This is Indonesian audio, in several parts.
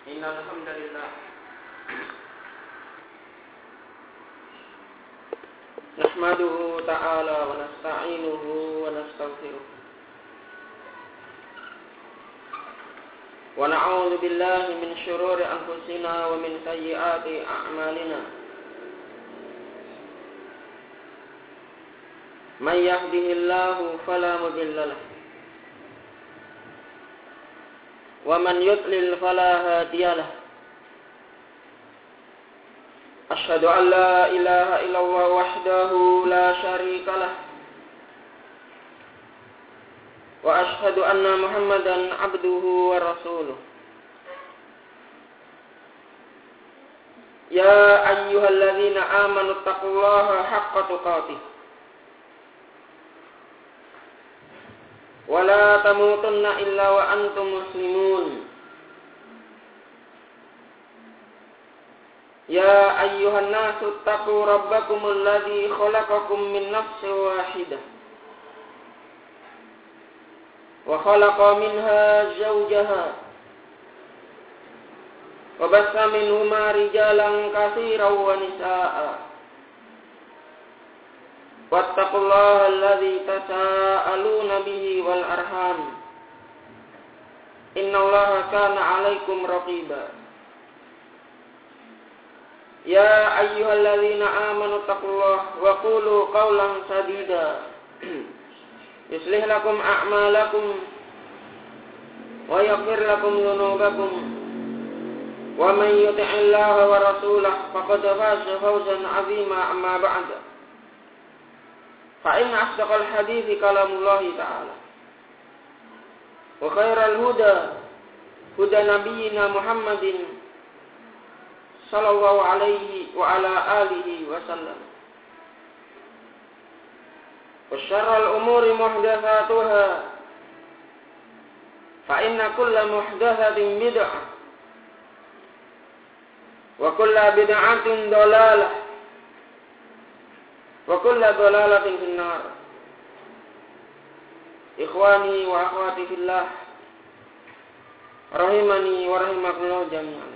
Innal hamdalillah nahmaduhu ta'ala wa nasta'inuhu wa nastaghfiruh wa na'udzu billahi min shururi anfusina wa min sayyiati a'malina. May yahdihillahu fala mudilla lahu wa man yudlil fala hadiya lahu. Asyhadu an la ilaha illallah wahdahu la syarika lah wa asyhadu anna Muhammadan abduhu wa rasuluh. Ya ayyuhalladzina amanu taqullaha haqqa tuqatih wa la tamutunna illa wa antum muslimun. Ya ayyuhan nasu taqu rabbakumul ladzi khalaqakum min nafsin wahidah wa khalaqa minha zawjaha wa bassa minhuma rijalan katsiran wa nisaa'a wattaqullaha alladzi tasaaluna bihi wal arham innallaha kana 'alaikum raqiba. Ya ayyuhalladzina amanu taqullaha wa qulu qawlan sadida yuslih lakum a'malakum wa yaghfir lakum dhunubakum wa man yuti'illaha wa rasulahu faqad faza fawzan 'azima. Amma ba'd, fa inna asdaqal hadithi kalamullahi ta'ala wa khairal huda huda nabiyyina Muhammadin sallallahu alaihi wa ala alihi wa sallam. Wa syarrul umuri muhdatsatuha fa inna kulla muhdatsatin bid'ah wa kulla bid'atin dhalalah wa kulla dhalalatin finnar. Ikhwani wa akhwati fillah rahimani wa rahimakumullah jami'an.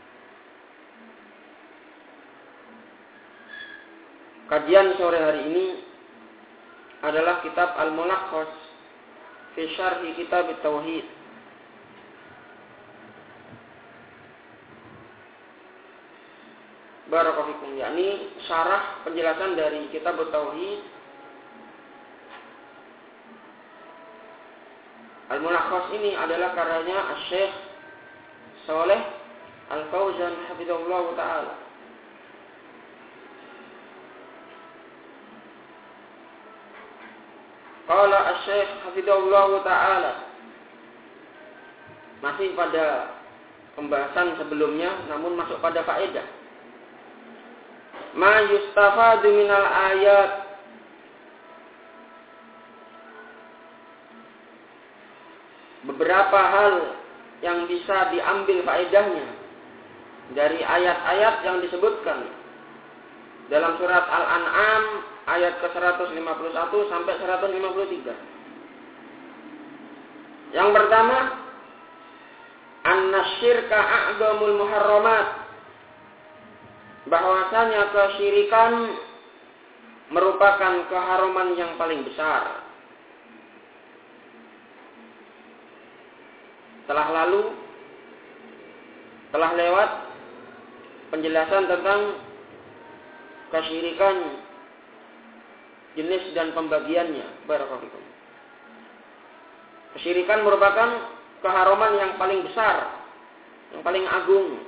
Kajian sore hari ini adalah kitab Al-Mulakhas fi Syarhi Kitab Tauhid. Barakallahu fikum, yakni syarah penjelasan dari Kitab Tauhid. Al-Mulakhas ini adalah karyanya Asy-Syaikh Shalih Al-Fauzan hafizahullah taala. Qala Asy-Syaikh hafizahullah ta'ala, masih pada pembahasan sebelumnya namun masuk pada faedah. Ma yustafadu minal ayat, beberapa hal yang bisa diambil faedahnya dari ayat-ayat yang disebutkan dalam surat Al-An'am ayat ke-151 sampai 153. Yang pertama, annasyirka a'dhamul muharramat, bahwasanya kesyirikan merupakan keharaman yang paling besar. Telah lewat penjelasan tentang kesyirikan, jenis dan pembagiannya. Barakallahu fikum. Kesyirikan merupakan keharaman yang paling besar, yang paling agung.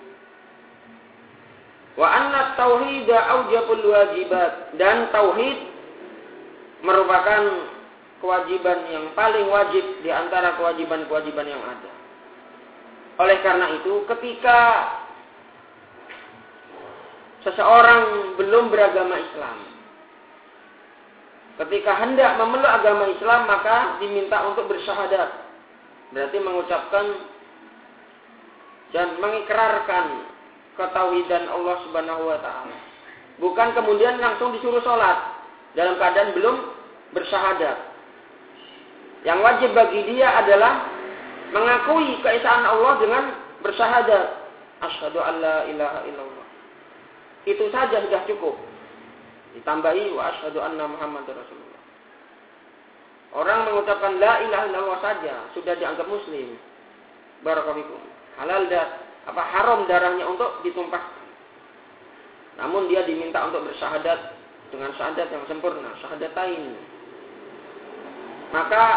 Wa anna tauhida aujabul wajibat, dan tauhid merupakan kewajiban yang paling wajib di antara kewajiban-kewajiban yang ada. Oleh karena itu, ketika seseorang belum beragama Islam, ketika hendak memeluk agama Islam, maka diminta untuk bersyahadat. Berarti mengucapkan dan mengikrarkan ketauhidan Allah Subhanahu wa taala. Bukan kemudian langsung disuruh sholat dalam keadaan belum bersyahadat. Yang wajib bagi dia adalah mengakui keesaan Allah dengan bersyahadat. asyhadu an la ilaha illallah. Itu saja sudah cukup. Ditambahi wa asyhadu anna Muhammadar Rasulullah. Orang mengucapkan la ilaha illallah saja sudah dianggap muslim. Barakallahu. Halal haram darahnya untuk ditumpahkan. Namun dia diminta untuk bersyahadat dengan syahadat yang sempurna, syahadatain. Maka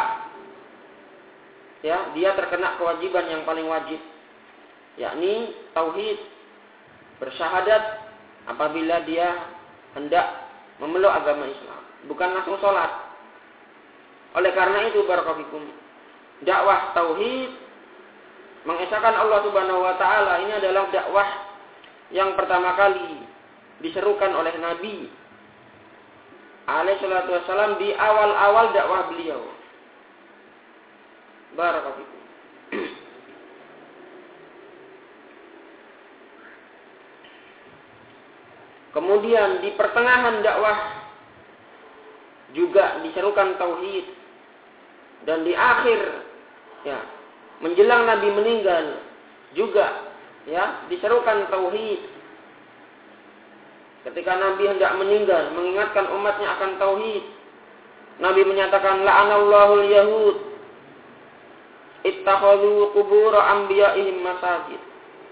ya, dia terkena kewajiban yang paling wajib, yakni tauhid, bersyahadat apabila dia hendak memeluk agama Islam, bukan langsung sholat. Oleh karena itu barakallahu, dakwah tauhid, mengesahkan Allah Subhanahu wa taala, ini adalah dakwah yang pertama kali diserukan oleh Nabi alaihi salatu wassalam di awal-awal dakwah beliau. Barakallahu. Kemudian di pertengahan dakwah juga diserukan tauhid, dan di akhir ya menjelang Nabi meninggal juga ya diserukan tauhid. Ketika Nabi hendak meninggal, mengingatkan umatnya akan tauhid, Nabi menyatakan la'anallahul yahud ittakhadhu qubur anbiya'ihim masajid.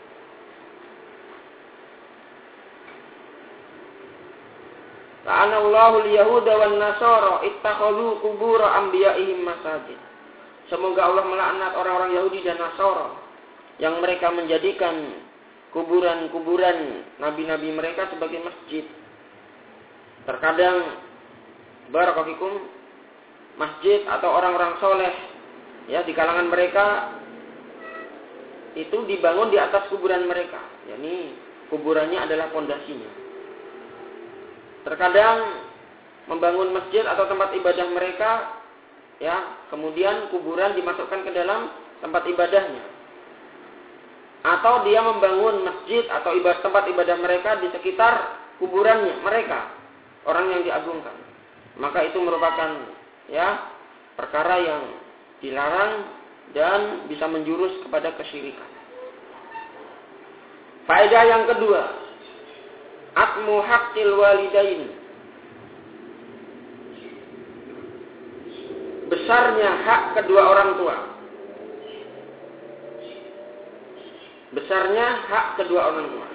La'anallahul yahuda wan nasara ittakhadhu qubur anbiya'ihim masajid. Semoga Allah melaknat orang-orang Yahudi dan Nasara yang mereka menjadikan kuburan-kuburan nabi-nabi mereka sebagai masjid. Terkadang barakallahu masjid atau orang-orang soleh ya di kalangan mereka itu dibangun di atas kuburan mereka, yakni kuburannya adalah pondasinya. Terkadang membangun masjid atau tempat ibadah mereka ya, kemudian kuburan dimasukkan ke dalam tempat ibadahnya. Atau dia membangun masjid atau tempat ibadah mereka di sekitar kuburannya mereka, orang yang diagungkan. Maka itu merupakan ya perkara yang dilarang dan bisa menjurus kepada kesyirikan. Faedah yang kedua, atmu haqqil walidain. Besarnya hak kedua orang tua. Besarnya hak kedua orang tua.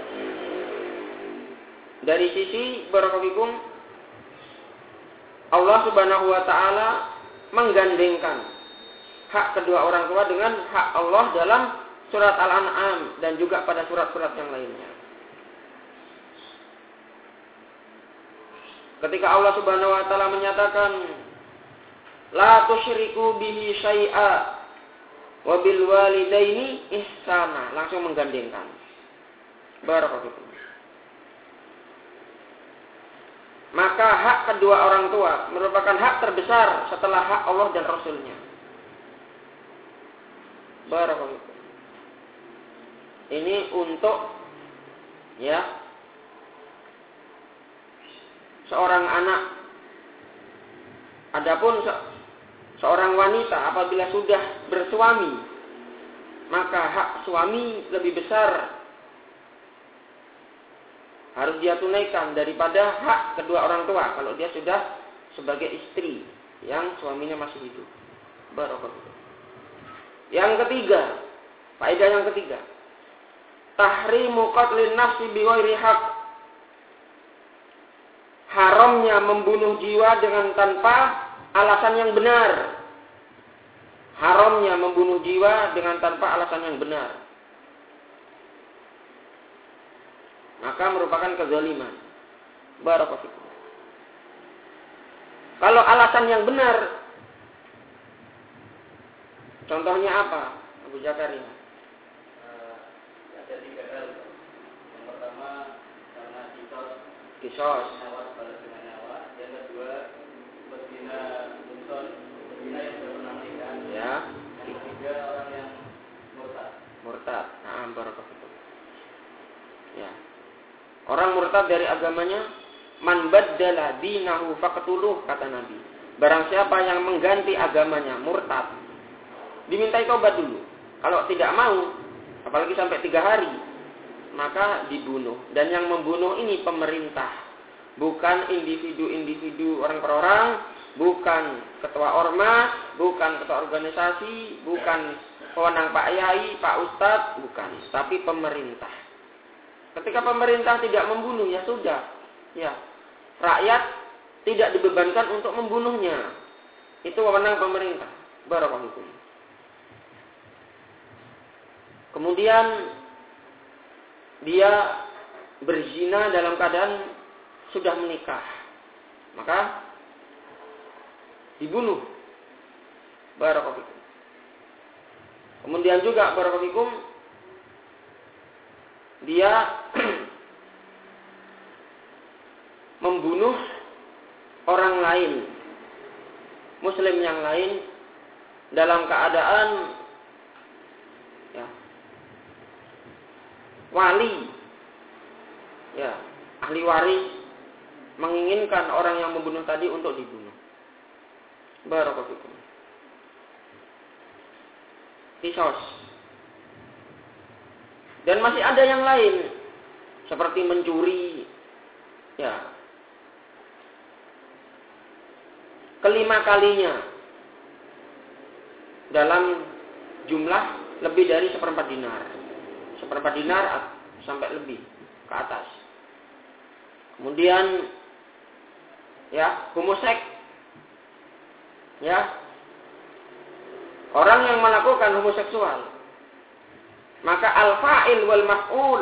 Dari sisi barakallahu, Allah Subhanahu wa taala menggandengkan hak kedua orang tua dengan hak Allah dalam surat Al-An'am dan juga pada surat-surat yang lainnya. Ketika Allah Subhanahu wa taala menyatakan la tusyriku bihi syai'a wa bil walidaini ihsana, langsung menggandengkan. Barakallahu. Maka hak kedua orang tua merupakan hak terbesar setelah hak Allah dan Rasulnya. Barakallahu. Ini untuk ya seorang anak. Adapun seorang wanita apabila sudah bersuami, maka hak suami lebih besar harus dia tunaikan daripada hak kedua orang tua kalau dia sudah sebagai istri yang suaminya masih hidup. Barakallahu. Yang ketiga, faedah yang ketiga, tahrimu qatlin nafsi bighairi haq. Haramnya membunuh jiwa dengan tanpa alasan yang benar. Haramnya membunuh jiwa dengan tanpa alasan yang benar. Maka merupakan kezaliman. Barakallahu. Kalau alasan yang benar, contohnya apa, Abu Zakaria? Ada 3 hal. Yang pertama karena kisos. Yang kedua berzina unton, berzina yang sudah pernah menikah. Ya. Yang ketiga orang yang murtad. Barakallahu. Ya. Orang murtad dari agamanya, man baddala dinahu faqtuluh, kata Nabi. Barang siapa yang mengganti agamanya, murtad, dimintai taubat dulu. Kalau tidak mau, apalagi sampai 3 hari, maka dibunuh. Dan yang membunuh ini pemerintah, bukan individu-individu orang per orang, bukan ketua ormas, bukan ketua organisasi, bukan pewenang Pak Yai, Pak Ustadz, bukan, tapi pemerintah. Ketika pemerintah tidak membunuh, ya sudah, ya rakyat tidak dibebankan untuk membunuhnya. Itu wewenang pemerintah. Barakallahu. Kemudian dia berzina dalam keadaan sudah menikah, maka dibunuh. Barakallahu. Kemudian juga barakallahu, dia membunuh orang lain, muslim yang lain dalam keadaan ya, wali, ya, ahli waris menginginkan orang yang membunuh tadi untuk dibunuh. Barakallahu. Kisos. Dan masih ada yang lain seperti mencuri, ya, kelima kalinya dalam jumlah lebih dari 1/4 dinar. 1/4 dinar sampai lebih ke atas. Kemudian ya, homoseks, ya, orang yang melakukan homoseksual, maka al-fa'il wal maf'ul,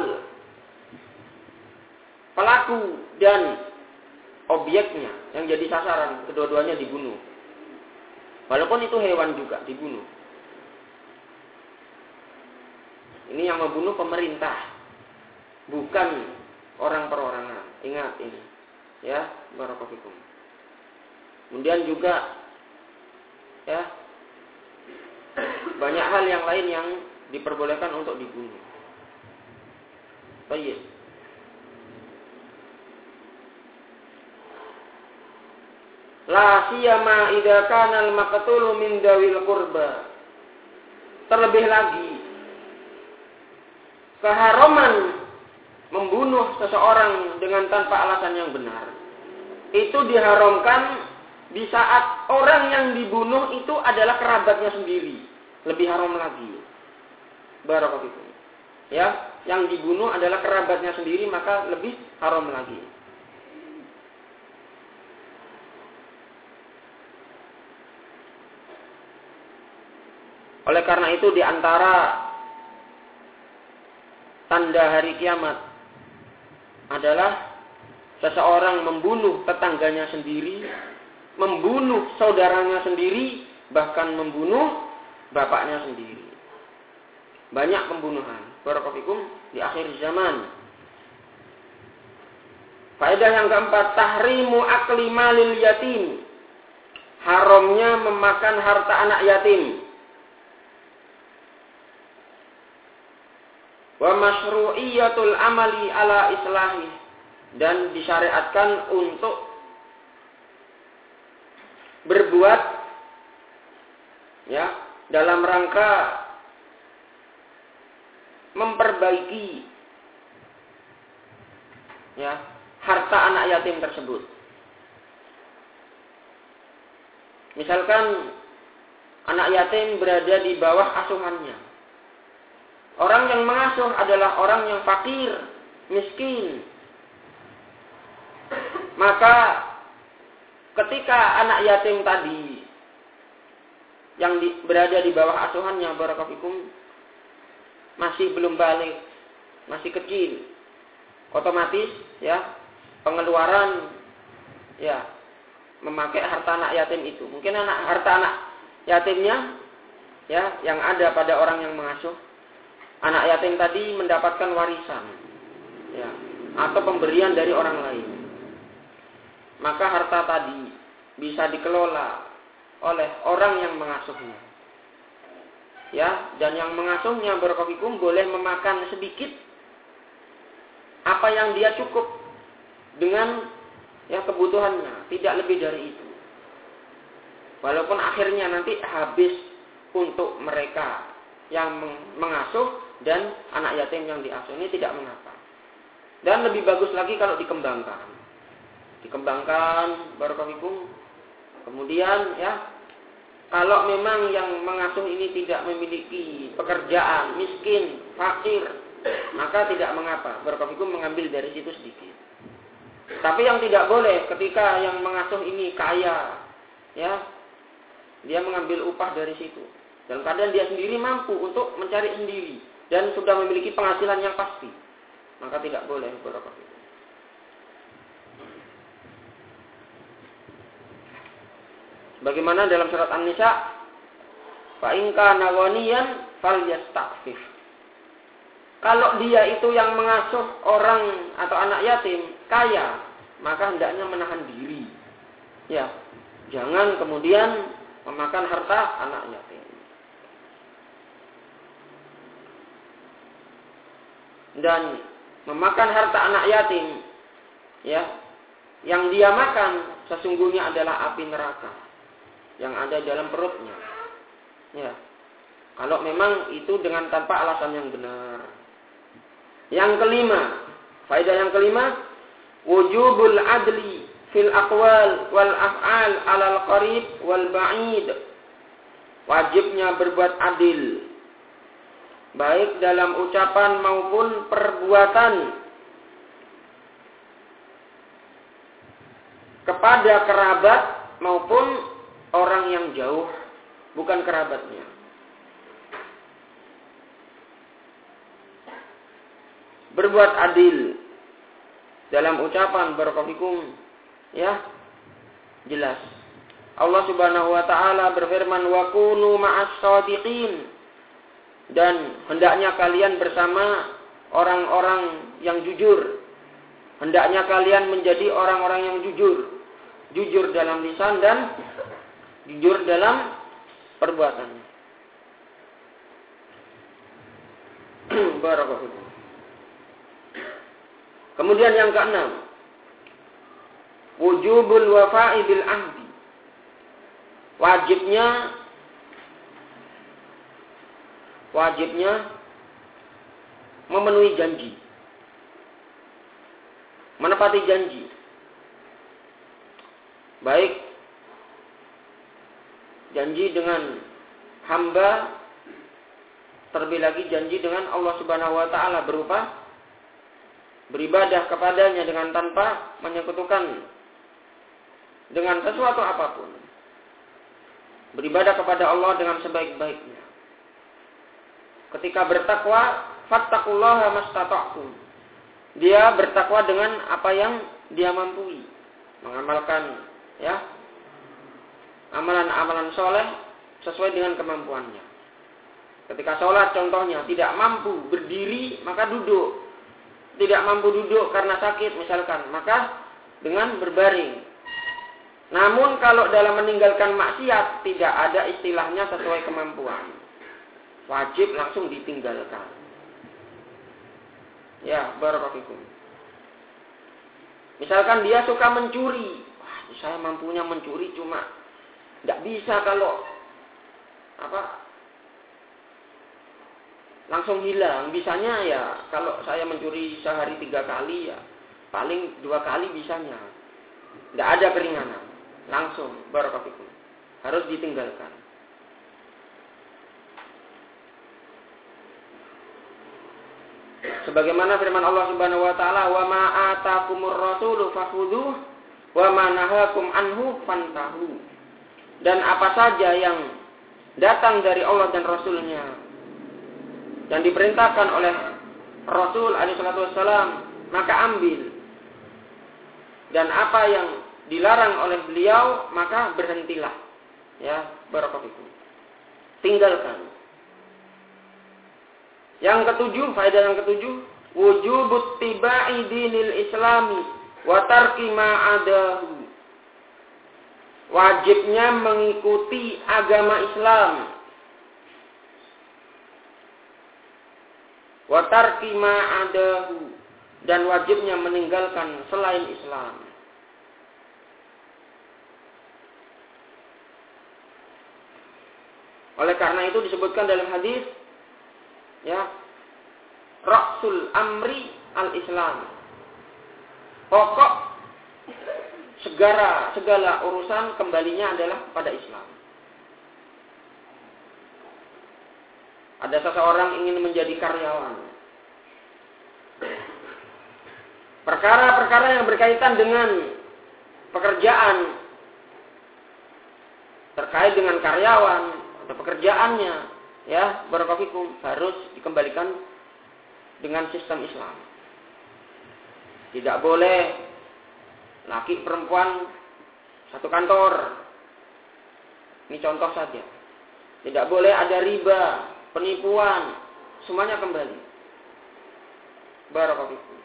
pelaku dan objeknya yang jadi sasaran, kedua-duanya dibunuh. Walaupun itu hewan juga dibunuh. Ini yang membunuh pemerintah, bukan orang perorangan. Ingat ini, ya, barakallahu fikum. Kemudian juga ya, banyak hal yang lain yang diperbolehkan untuk dibunuh. Baik. La siyama idza kana al-maqtulu min dawil qurba. Terlebih lagi, keharaman membunuh seseorang dengan tanpa alasan yang benar itu diharamkan di saat orang yang dibunuh itu adalah kerabatnya sendiri. Lebih haram lagi. Barakallahu. Ya, yang dibunuh adalah kerabatnya sendiri, maka lebih haram lagi. Oleh karena itu di antara tanda hari kiamat adalah seseorang membunuh tetangganya sendiri, membunuh saudaranya sendiri, bahkan membunuh bapaknya sendiri. Banyak pembunuhan. Barakallahu di akhir zaman. Faedah yang keempat, tahrimu akli malil yatim. Haramnya memakan harta anak yatim. Wa masyru'iyatul amali ala islahi, dan disyariatkan untuk berbuat ya dalam rangka memperbaiki ya harta anak yatim tersebut. Misalkan anak yatim berada di bawah asuhannya. Orang yang mengasuh adalah orang yang fakir, miskin. Maka ketika anak yatim tadi yang berada di bawah asuhannya, barakallahu fikum, masih belum balik, masih kecil, otomatis ya pengeluaran ya memakai harta anak yatim itu. Mungkin harta anak yatimnya ya yang ada pada orang yang mengasuh. Anak yatim tadi mendapatkan warisan ya, atau pemberian dari orang lain. Maka harta tadi bisa dikelola oleh orang yang mengasuhnya. Ya, dan yang mengasuhnya barakallahu boleh memakan sedikit apa yang dia cukup dengan ya kebutuhannya, tidak lebih dari itu. Walaupun akhirnya nanti habis untuk mereka yang mengasuh, dan anak yatim yang diasuh ini tidak mengapa. Dan lebih bagus lagi kalau dikembangkan. Dikembangkan barakallahu. Kemudian ya, kalau memang yang mengasuh ini tidak memiliki pekerjaan, miskin, fakir, maka tidak mengapa barakallahu mengambil dari situ sedikit. Tapi yang tidak boleh ketika yang mengasuh ini kaya, ya, dia mengambil upah dari situ. Dalam keadaan dia sendiri mampu untuk mencari sendiri dan sudah memiliki penghasilan yang pasti, maka tidak boleh barakallahu. Bagaimana dalam surat An-Nisa, fa in kana ghaniyan falyasta'fif. Kalau dia itu yang mengasuh orang atau anak yatim kaya, maka hendaknya menahan diri. Ya, jangan kemudian memakan harta anak yatim. Dan memakan harta anak yatim, ya, yang dia makan sesungguhnya adalah api neraka yang ada dalam perutnya. Ya. Kalau memang itu dengan tanpa alasan yang benar. Yang kelima, faedah yang kelima, wujubul adli fil aqwal wal af'al 'alal qarib wal ba'id. Wajibnya berbuat adil baik dalam ucapan maupun perbuatan kepada kerabat maupun orang yang jauh, bukan kerabatnya. Berbuat adil dalam ucapan barakallahu, ya, jelas. Allah Subhanahu wa taala berfirman, wa kunu ma'as shadiqin, dan hendaknya kalian bersama orang-orang yang jujur. Hendaknya kalian menjadi orang-orang yang jujur. Jujur dalam lisan dan jujur dalam perbuatan. Barakallahu. Kemudian yang keenam, wujubul wafa'i bil ahdi. Wajibnya memenuhi janji. Menepati janji. Baik janji dengan hamba, terlebih lagi janji dengan Allah Subhanahu wa taala berupa beribadah kepadanya dengan tanpa menyekutukan dengan sesuatu apapun. Beribadah kepada Allah dengan sebaik-baiknya. Ketika bertakwa, fattaqullaha mastata'tum. Dia bertakwa dengan apa yang dia mampu. Mengamalkan, ya, amalan-amalan soleh sesuai dengan kemampuannya. Ketika sholat contohnya tidak mampu berdiri, maka duduk. Tidak mampu duduk karena sakit misalkan, maka dengan berbaring. Namun kalau dalam meninggalkan maksiat tidak ada istilahnya sesuai kemampuan. Wajib langsung ditinggalkan. Ya, barakallahu. Misalkan dia suka mencuri. Wah, saya mampunya mencuri cuma tidak bisa kalau langsung hilang. Bisanya ya kalau saya mencuri sehari 3 kali ya paling 2 kali bisanya. Tidak ada keringanan. Langsung barakallahu. Harus ditinggalkan. Sebagaimana firman Allah Subhanahu wa taala, "Wa ma atakumur rasulu fakhudhuh wa ma nahakum anhu fantahu." Dan apa saja yang datang dari Allah dan Rasulnya dan diperintahkan oleh Rasul alaihi salatu wassalam, maka ambil. Dan apa yang dilarang oleh beliau, maka berhentilah. Ya, barakallahu. Tinggalkan. Yang ketujuh, faedah yang ketujuh, wujubut tiba'i dinil islami wa tarki ma'adahu. Wajibnya mengikuti agama Islam. Wa tarki ma'adahu, dan wajibnya meninggalkan selain Islam. Oleh karena itu disebutkan dalam hadis, ya, Ra'sul amri al-Islam. Pokok segala urusan kembalinya adalah kepada Islam. Ada seseorang ingin menjadi karyawan. Perkara-perkara yang berkaitan dengan pekerjaan, terkait dengan karyawan atau pekerjaannya, ya, barakallahu fikum, harus dikembalikan dengan sistem Islam. Tidak boleh laki perempuan satu kantor. Ini contoh saja. Tidak boleh ada riba, penipuan, semuanya kembali. Barakallahu fikum.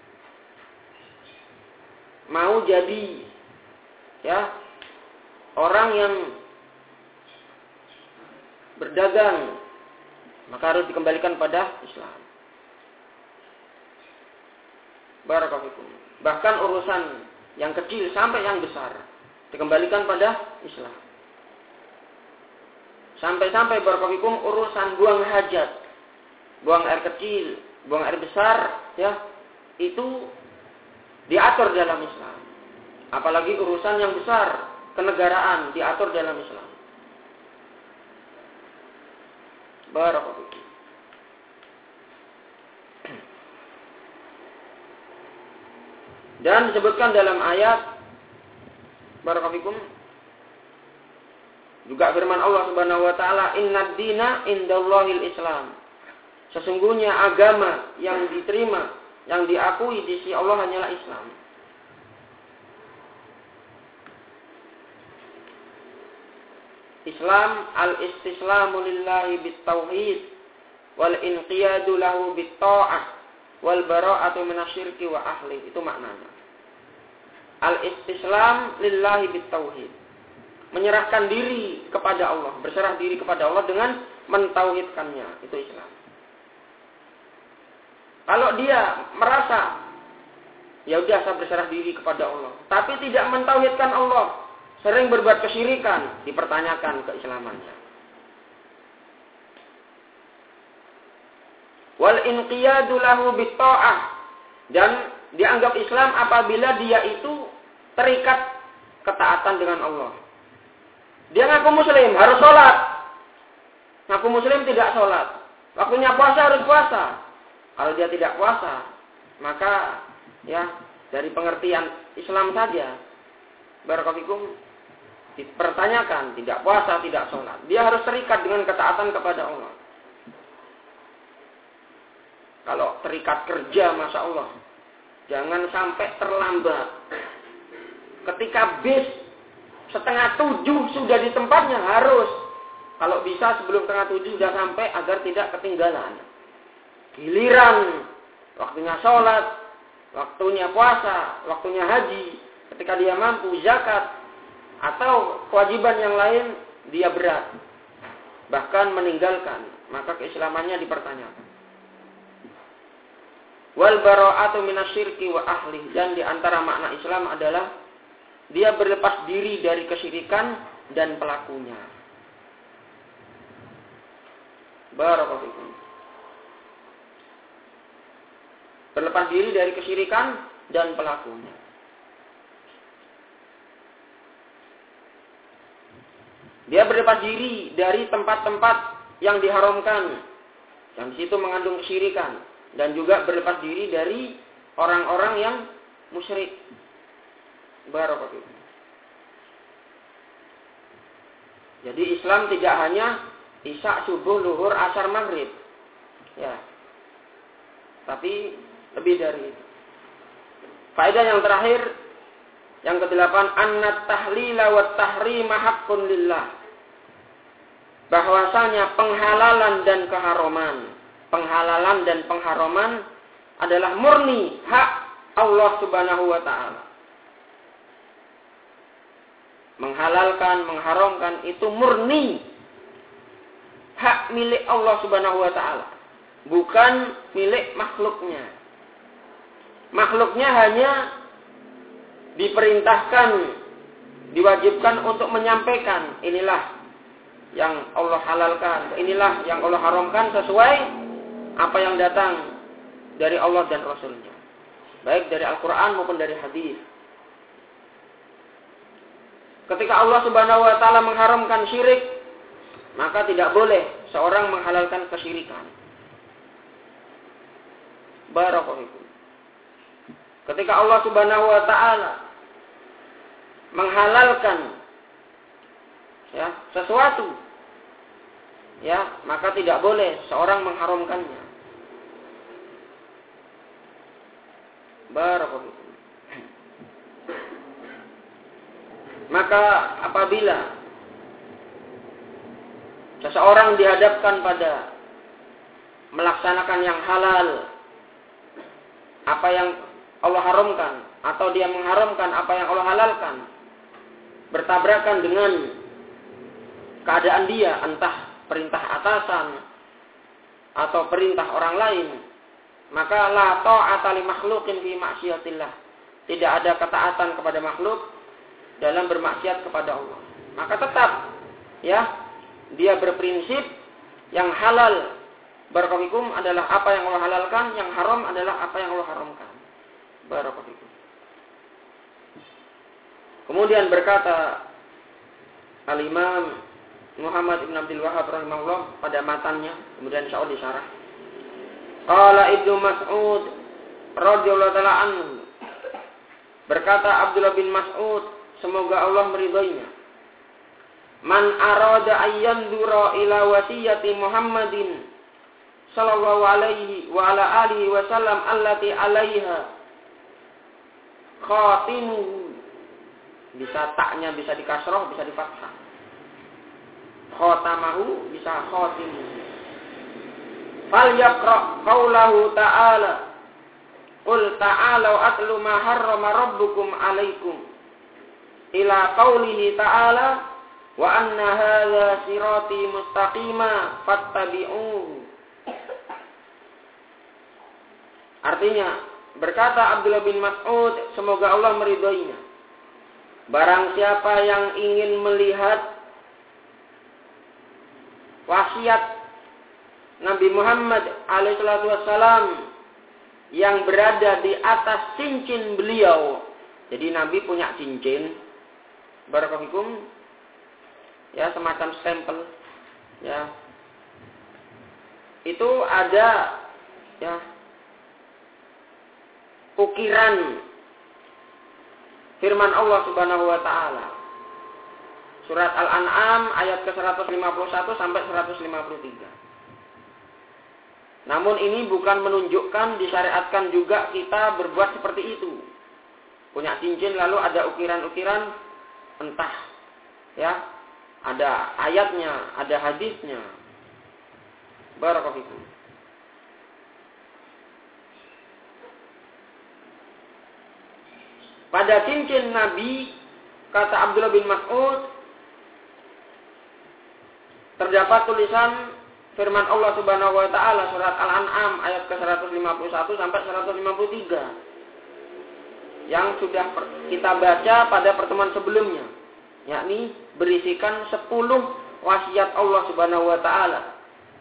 Mau jadi, ya, orang yang berdagang, maka harus dikembalikan pada Islam. Barakallahu fikum. Bahkan urusan yang kecil sampai yang besar dikembalikan pada Islam. Sampai-sampai barakallahu fikum urusan buang hajat, buang air kecil, buang air besar, ya, itu diatur dalam Islam. Apalagi urusan yang besar, kenegaraan, diatur dalam Islam. Barakallahu fikum. Dan disebutkan dalam ayat barakallahu fikum juga firman Allah Subhanahu wa taala, "Innad dina indallahil Islam." Sesungguhnya agama yang diterima, yang diakui di sisi Allah hanyalah Islam. Islam al-istislamu lillahi bit-tauhid wal inqiyadu lahu bit-ta'ah wal bara'atu minasyirki wa ahli. Itu maknanya. Al-istislam lillahi bit-tauhid. Menyerahkan diri kepada Allah, berserah diri kepada Allah dengan mentauhidkannya. Itu Islam. Kalau dia merasa, ya udah saya berserah diri kepada Allah, tapi tidak mentauhidkan Allah, sering berbuat kesyirikan, dipertanyakan keislamannya. Wal inqiyadu lahu bit-ta'ah, dan dianggap Islam apabila dia itu terikat ketaatan dengan Allah. Dia ngaku muslim, harus sholat. Ngaku muslim tidak sholat. Waktunya puasa harus puasa. Kalau dia tidak puasa, maka ya dari pengertian Islam saja, barakallahu fikum, dipertanyakan, tidak puasa, tidak sholat. Dia harus terikat dengan ketaatan kepada Allah. Kalau terikat kerja, masya Allah, jangan sampai terlambat. Ketika bis 6:30 sudah di tempatnya, harus. Kalau bisa sebelum 6:30 sudah sampai agar tidak ketinggalan. Giliran waktunya sholat, waktunya puasa, waktunya haji, ketika dia mampu zakat atau kewajiban yang lain, dia berat, bahkan meninggalkan, maka keislamannya dipertanyakan. Wal bara'atu minasyirki wa ahli, dan di antara makna Islam adalah dia berlepas diri dari kesyirikan dan pelakunya. Barakallahu fikum. Berlepas diri dari kesyirikan dan pelakunya. Dia berlepas diri dari tempat-tempat yang diharamkan, yang di situ mengandung kesyirikan, dan juga berlepas diri dari orang-orang yang musyrik. Barakallahu fikum. Jadi Islam tidak hanya isya, subuh, luhur, asar, maghrib, ya, tapi lebih dari itu. Faedah yang terakhir, yang ke-8, annat tahlila wa tahrima haqqun lillah. Bahwasanya penghalalan dan pengharaman adalah murni hak Allah Subhanahu wa taala. Menghalalkan, mengharamkan itu murni hak milik Allah Subhanahu wa taala, bukan milik makhluknya. Makhluknya hanya diperintahkan, diwajibkan untuk menyampaikan, inilah yang Allah halalkan, inilah yang Allah haramkan sesuai apa yang datang dari Allah dan Rasulnya. Baik dari Al-Quran maupun dari hadis. Ketika Allah Subhanahu wa Ta'ala mengharamkan syirik, maka tidak boleh seorang menghalalkan kesyirikan. Barakallahu. Ketika Allah Subhanahu wa Ta'ala menghalalkan sesuatu, maka tidak boleh seorang mengharamkannya. Barakallahu. Maka apabila seseorang dihadapkan pada melaksanakan yang halal, apa yang Allah haramkan, atau dia mengharamkan apa yang Allah halalkan, bertabrakan dengan keadaan dia, entah perintah atasan atau perintah orang lain, maka la ta'ata li makhluqin fi ma'siyatillah. Tidak ada ketaatan kepada makhluk dalam bermaksiat kepada Allah. Maka tetap dia berprinsip yang halal barakallahu adalah apa yang Allah halalkan, yang haram adalah apa yang Allah haramkan. Barakallahu. Kemudian berkata Al-Imam Muhammad Ibn Abdul Wahhab rahimahullah pada matannya, kemudian insyaallah disyarah. Qala Ibnu Mas'ud radhiyallahu ta'ala anhu. Berkata Abdullah bin Mas'ud, semoga Allah meridhoinya. Man arada ayyandura ila wasiyati Muhammadin sallallahu alaihi wa ala alihi wa sallam allati alaiha khatimuhu. Bisa taknya bisa dikasroh, bisa difathah. Khatamahu bisa khatimuhu. Fal yaqra qaulahu ta'ala. Qul ta'alu atlu ma harrama rabbukum alaikum. Ila qaulihi ta'ala wa anna hadza sirati mustaqima fattabi'uhu. Artinya, berkata Abdullah bin Mas'ud, semoga Allah meridhoinya. Barang siapa yang ingin melihat wasiat Nabi Muhammad alaihissalatu wassalam yang berada di atas cincin beliau. Jadi Nabi punya cincin, barakallahu, semacam stempel, itu ada, ukiran firman Allah Subhanahu wa Ta'ala. Surat Al-An'am ayat ke-151 sampai 153. Namun ini bukan menunjukkan disyariatkan juga kita berbuat seperti itu. Punya cincin lalu ada ukiran-ukiran, entah ada ayatnya, ada hadisnya. Barakallahu. Pada cincin Nabi, kata Abdullah bin Mas'ud, terdapat tulisan firman Allah Subhanahu wa Ta'ala surat Al-An'am ayat ke-151 sampai 153 yang sudah kita baca pada pertemuan sebelumnya, yakni berisikan 10 wasiat Allah Subhanahu wa Ta'ala,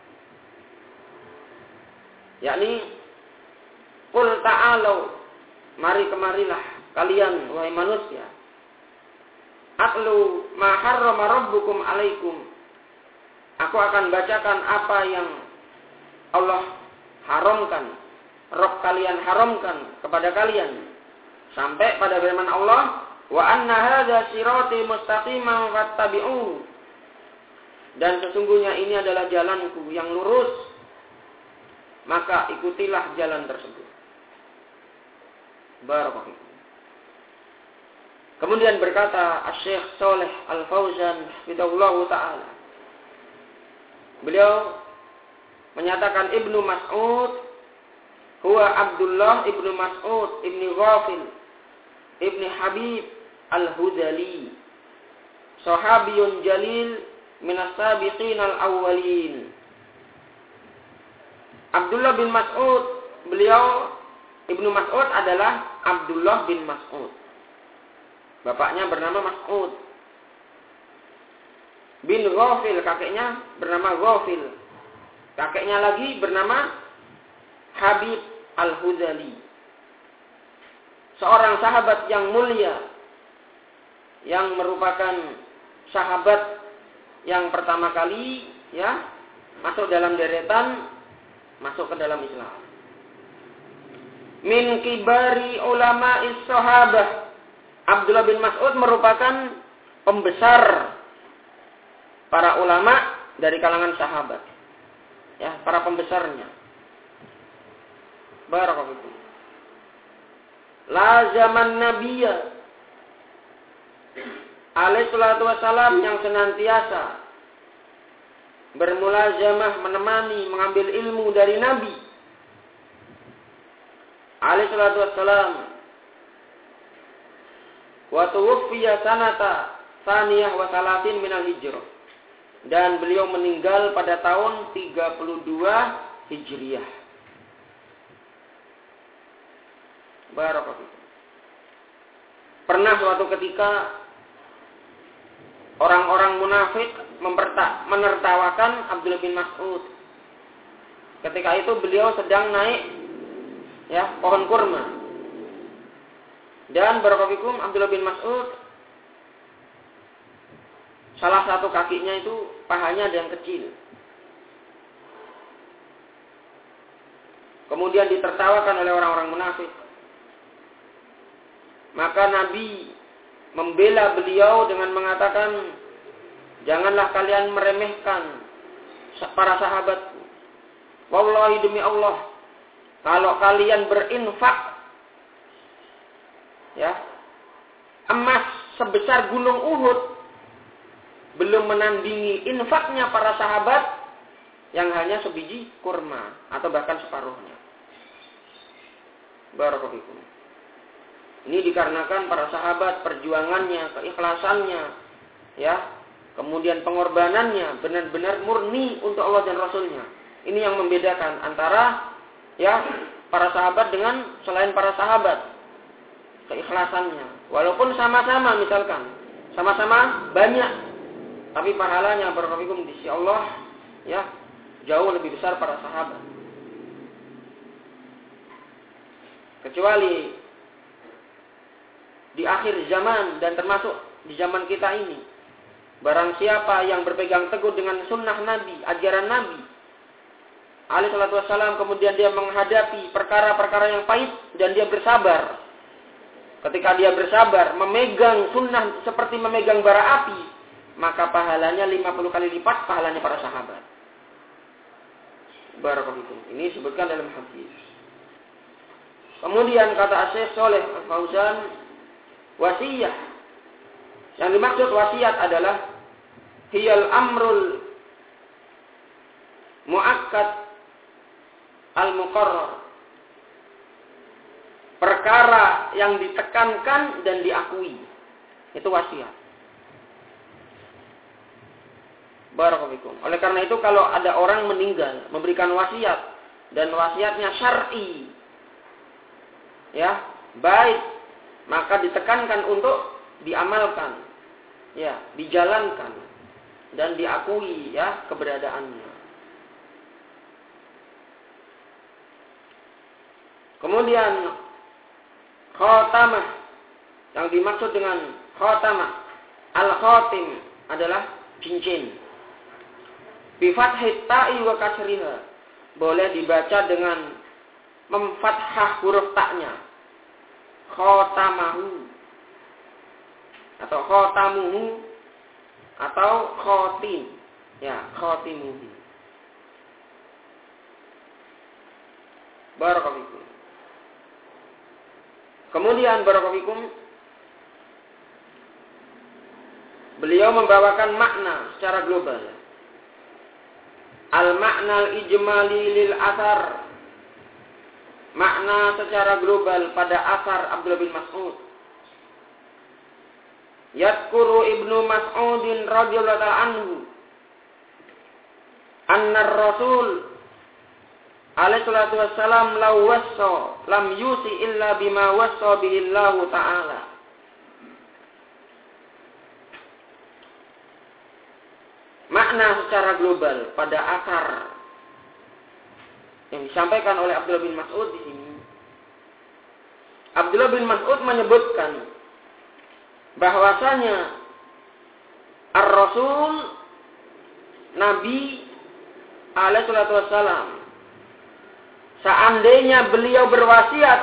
yakni qul ta'alu, mari kemarilah kalian wahai manusia, atlu ma harrama rabbukum alaikum, aku akan bacakan apa yang Allah haramkan, Rabb kalian haramkan kepada kalian, sampai pada firman Allah, wa anna hadza sirati mustaqiman fattabi'uhu, dan sesungguhnya ini adalah jalanku yang lurus, maka ikutilah jalan tersebut. Barakallahu. Kemudian berkata Asy-Syaikh Shalih Al-Fauzan hafizahullah ta'ala, beliau menyatakan Ibnu Mas'ud huwa Abdullah Ibnu Mas'ud Ibnu Ghafil Ibnu Habib Al-Hudali, sahabiyun jalil minas sabiqin al-awwalin. Abdullah bin Mas'ud, beliau Ibnu Mas'ud adalah Abdullah bin Mas'ud. Bapaknya bernama Mas'ud bin Ghafil, kakeknya bernama Ghafil, kakeknya lagi bernama Habib Al-Hudali, seorang sahabat yang mulia, yang merupakan sahabat yang pertama kali ya masuk dalam deretan masuk ke dalam Islam. Min kibari ulama is-sahabah, Abdullah bin Mas'ud merupakan pembesar para ulama dari kalangan sahabat. Ya, para pembesarnya. Barakallahu. La zaman nabiyya alaihi salatu wassalam, yang senantiasa bermulazamah, menemani, mengambil ilmu dari Nabi alaihi salatu wassalam. Wa tuwfiya sanata tsaniyah wa salatin minal hijrah, dan beliau meninggal pada tahun 32 Hijriah. Barakallahu. Pernah suatu ketika orang-orang munafik menertawakan Abdullah bin Mas'ud. Ketika itu beliau sedang naik ya pohon kurma. Dan barakallahu Abdullah bin Mas'ud, salah satu kakinya itu pahanya ada yang kecil. Kemudian ditertawakan oleh orang-orang munafik. Maka Nabi membela beliau dengan mengatakan, janganlah kalian meremehkan para sahabatku. Wallahi, demi Allah, kalau kalian berinfak ya emas sebesar gunung Uhud, belum menandingi infaknya para sahabat yang hanya sebiji kurma atau bahkan separuhnya. Barakallahu fikum. Ini dikarenakan para sahabat, perjuangannya, keikhlasannya, ya, kemudian pengorbanannya benar-benar murni untuk Allah dan Rasulnya. Ini yang membedakan antara ya para sahabat dengan selain para sahabat, keikhlasannya. Walaupun sama-sama, misalkan sama-sama banyak, tapi pahalanya barakallahu di sisi Allah ya jauh lebih besar para sahabat. Kecuali di akhir zaman dan termasuk di zaman kita ini, barang siapa yang berpegang teguh dengan sunnah Nabi, ajaran Nabi alaihi salatu wassalam, kemudian dia menghadapi perkara-perkara yang pahit dan dia bersabar. Ketika dia bersabar, memegang sunnah seperti memegang bara api, maka pahalanya 50 kali lipat pahalanya para sahabat. Barakallahu. Ini disebutkan dalam hadis. Kemudian kata Syekh Shalih Al-Fauzan, wasiyah. Yang dimaksud wasiat adalah hiyal amrul muakkad al-muqarrar. Perkara yang ditekankan dan diakui. Itu wasiat. Barakallahu fikum. Oleh karena itu kalau ada orang meninggal memberikan wasiat dan wasiatnya syar'i, ya, baik, maka ditekankan untuk diamalkan, ya, dijalankan dan diakui ya keberadaannya. Kemudian khatamah, yang dimaksud dengan khatamah al-khatim adalah cincin. Bi fathit ta'i wa kasriha, boleh dibaca dengan memfathah huruf taknya. Khotamahu atau khotamuhu atau khotim, ya, khotimuhu. Barakallahu fikum. Kemudian barakallahu fikum, beliau membawakan makna secara global. Al-makna al-ijmali lil athar, makna secara global pada asar Abdullah bin Mas'ud. Yadkuru Ibnu Mas'udin radhiyallahu anhu anna Rasul alaihi salatu wassalam law wassa lam yusi illa bima wassa bihi Allah ta'ala. Makna secara global pada asar yang disampaikan oleh Abdullah bin Mas'ud di sini Abdullah bin Mas'ud menyebutkan bahwasanya Ar-Rasul Nabi alaihi salatu wassalam, seandainya beliau berwasiat,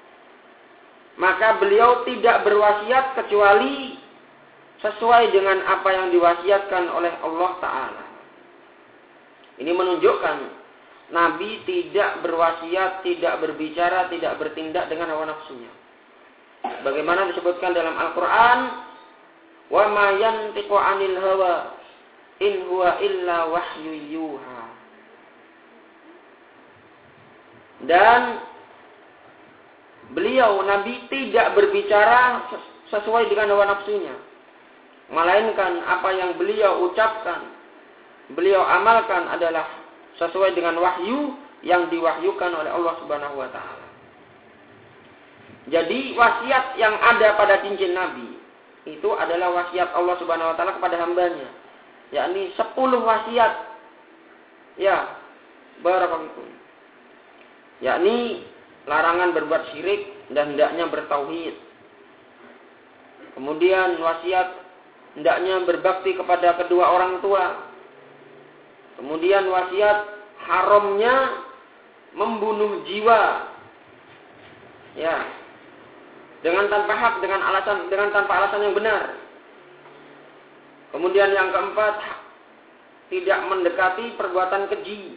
maka beliau tidak berwasiat kecuali sesuai dengan apa yang diwasiatkan oleh Allah Ta'ala. Ini menunjukkan Nabi tidak berwasiat, tidak berbicara, tidak bertindak dengan hawa nafsunya. Bagaimana disebutkan dalam Al-Quran, wa ma yantiqu 'anil hawa in huwa illa wahyu yuha. Dan beliau Nabi tidak berbicara sesuai dengan hawa nafsunya, melainkan apa yang beliau ucapkan, beliau amalkan adalah sesuai dengan wahyu yang diwahyukan oleh Allah Subhanahu wa taala. Jadi wasiat yang ada pada cincin Nabi itu adalah wasiat Allah Subhanahu wa taala kepada hambanya, yakni 10 wasiat. Ya, barakallahu. Yakni larangan berbuat syirik dan hendaknya bertauhid. Kemudian wasiat hendaknya berbakti kepada kedua orang tua. Kemudian wasiat haramnya membunuh jiwa. Ya. Dengan tanpa hak, dengan tanpa alasan yang benar. Kemudian yang keempat, tidak mendekati perbuatan keji.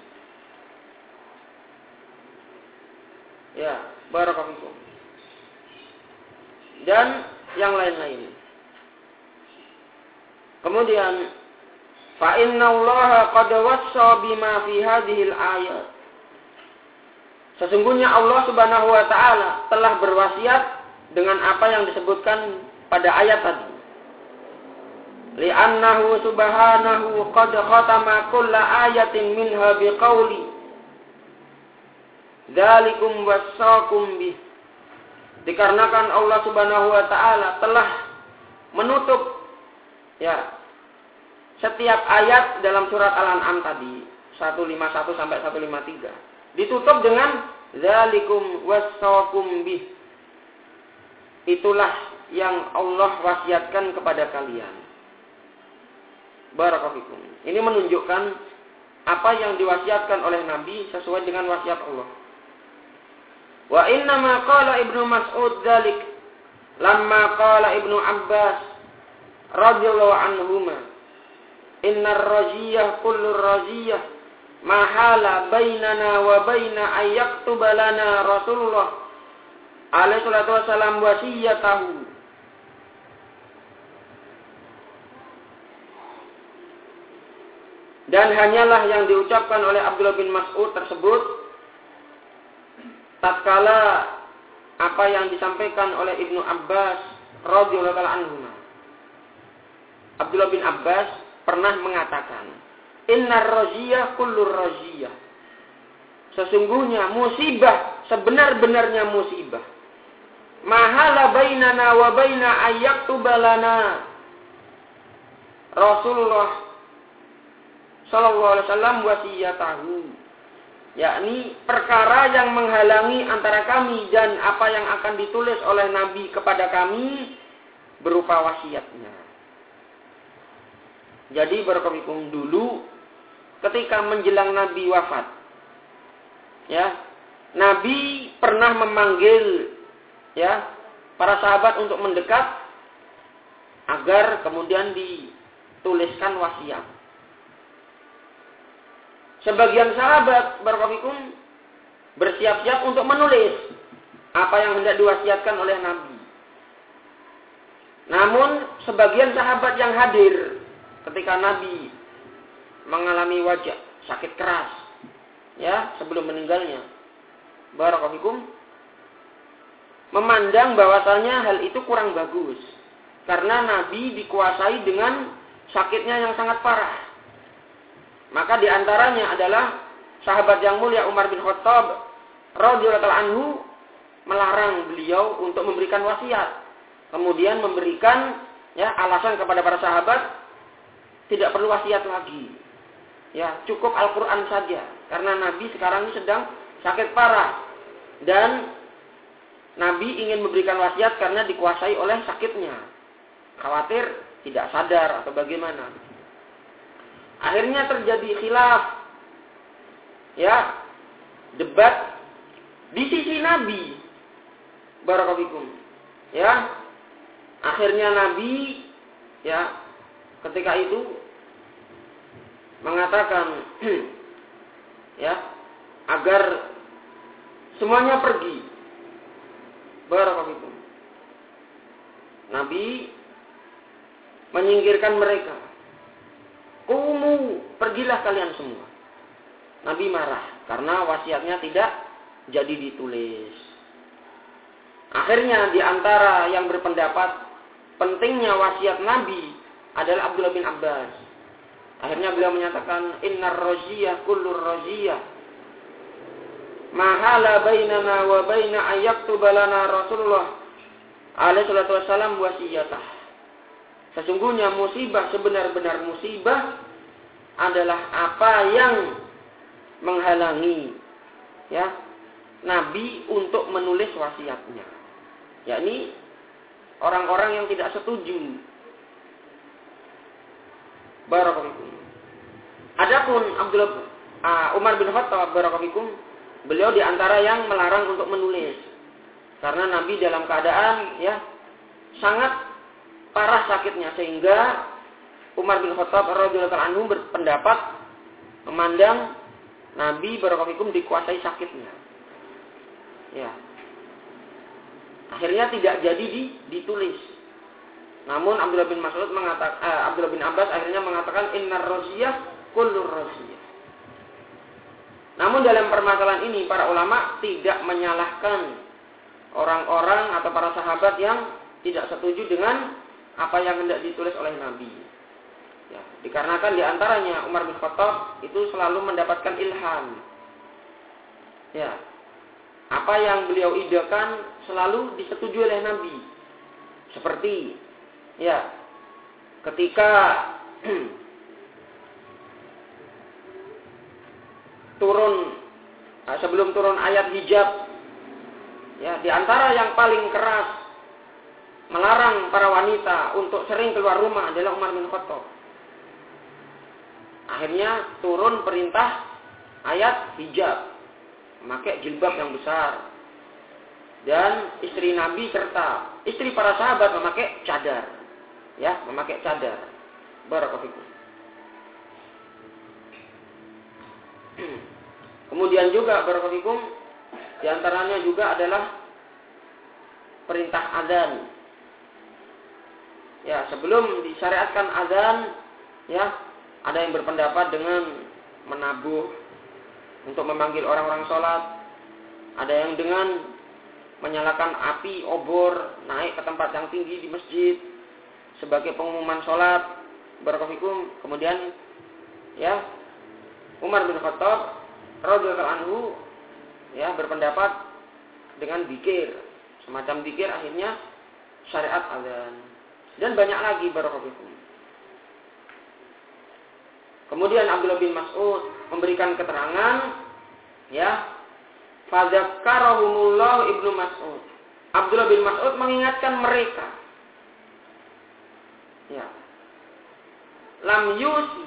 Ya, barakallahu. Dan yang lain-lain. Kemudian fa innallaha qad wassa bima fi hadhil ayat. Sesungguhnya Allah Subhanahu wa taala telah berwasiat dengan apa yang disebutkan pada ayat tadi. Li'annahu subhanahu qad khatama kulla ayatin minha biqauli dzalikum wassaqum bih. Dikarenakan Allah Subhanahu wa taala telah menutup setiap ayat dalam surat Al-An'am tadi 151 sampai 153 ditutup dengan dzalikum wassaqum bih. Itulah yang Allah wasiatkan kepada kalian. Barakallahu. Ini menunjukkan apa yang diwasiatkan oleh Nabi sesuai dengan wasiat Allah. Wa inna ma qala Ibnu Mas'ud dzalik lamma qala Ibnu Abbas radhiyallahu anhuma innar rajiyah kullu rajiyah ma hala bainana wa baina ayyaktuba lana Rasulullah alaihi salatu wasallam wasiyatahu. Dan hanyalah yang diucapkan oleh Abdullah bin Mas'ud tersebut tatkala apa yang disampaikan oleh Ibnu Abbas radhiyallahu anhu. Abdullah bin Abbas pernah mengatakan, "Innar rajiyah kullur rajiyah." Sesungguhnya musibah, sebenar-benarnya musibah. Mahala bainana wa baina ayyaktuba lana Rasulullah sallallahu alaihi wasallam wasiyatahu. Yakni perkara yang menghalangi antara kami dan apa yang akan ditulis oleh Nabi kepada kami berupa wasiatnya. Jadi barakallahu dulu ketika menjelang Nabi wafat, Nabi pernah memanggil para sahabat untuk mendekat agar kemudian dituliskan wasiat. Sebagian sahabat barakallahu bersiap-siap untuk menulis apa yang hendak diwasiatkan oleh Nabi. Namun sebagian sahabat yang hadir ketika Nabi mengalami wajah sakit keras sebelum meninggalnya, barakallahu memandang bahwasanya hal itu kurang bagus karena Nabi dikuasai dengan sakitnya yang sangat parah. Maka diantaranya adalah sahabat yang mulia Umar bin Khattab radhiyallahu anhu melarang beliau untuk memberikan wasiat. Kemudian memberikan alasan kepada para sahabat tidak perlu wasiat lagi. Cukup Al-Quran saja. Karena Nabi sekarang ini sedang sakit parah. Dan Nabi ingin memberikan wasiat karena dikuasai oleh sakitnya. Khawatir tidak sadar atau bagaimana. Akhirnya terjadi khilaf. Ya, debat di sisi Nabi. Barakallahu. Ya. Akhirnya Nabi ya ketika itu mengatakan ya agar semuanya pergi. Barakallahu. Nabi menyingkirkan mereka. Kumu, pergilah kalian semua. Nabi marah karena wasiatnya tidak jadi ditulis. Akhirnya di antara yang berpendapat pentingnya wasiat Nabi adalah Abdullah bin Abbas. Akhirnya beliau menyatakan innar roziyah kullur roziyah mahala bainana wa baina ayyaktuba lana Rasulullah alaihi salatu wassalam wasiyatah. Sesungguhnya musibah sebenar-benar musibah adalah apa yang menghalangi ya Nabi untuk menulis wasiatnya. Yakni orang-orang yang tidak setuju. Barakallahu. Adapun Umar bin Khattab barakallahu, beliau di antara yang melarang untuk menulis. Karena Nabi dalam keadaan ya sangat parah sakitnya sehingga Umar bin Khattab radhiyallahu anhu berpendapat memandang Nabi barakallahu dikuasai sakitnya. Ya. Akhirnya tidak jadi ditulis. Namun Abdullah bin Abbas akhirnya mengatakan innar roziyah kullur roziyah. Namun dalam permasalahan ini para ulama tidak menyalahkan orang-orang atau para sahabat yang tidak setuju dengan apa yang hendak ditulis oleh Nabi. Ya, dikarenakan diantaranya Umar bin Khattab itu selalu mendapatkan ilham. Ya, apa yang beliau idekan selalu disetujui oleh Nabi. Seperti ya, ketika sebelum turun ayat hijab, ya, di antara yang paling keras melarang para wanita untuk sering keluar rumah adalah Umar bin Khattab. Akhirnya turun perintah ayat hijab, memakai jilbab yang besar. Dan istri Nabi serta istri para sahabat memakai cadar. Ya, memakai cadar. Barakallahu fikum. Kemudian juga barakallahu fikum, di antaranya juga adalah perintah adzan. Ya, sebelum disyariatkan adzan, ya, ada yang berpendapat dengan menabuh untuk memanggil orang-orang sholat. Ada yang dengan menyalakan api obor naik ke tempat yang tinggi di masjid sebagai pengumuman sholat. Barakallahu fikum. Kemudian ya Umar bin Khattab radhiyallahu anhu ya berpendapat dengan zikir, semacam zikir, akhirnya syariat adzan. Dan banyak lagi barakallahu fikum. Kemudian Abdullah bin Mas'ud memberikan keterangan ya, fadzakkarahumullah Ibnu Mas'ud. Abdullah bin Mas'ud mengingatkan mereka. Ya. Lam yusi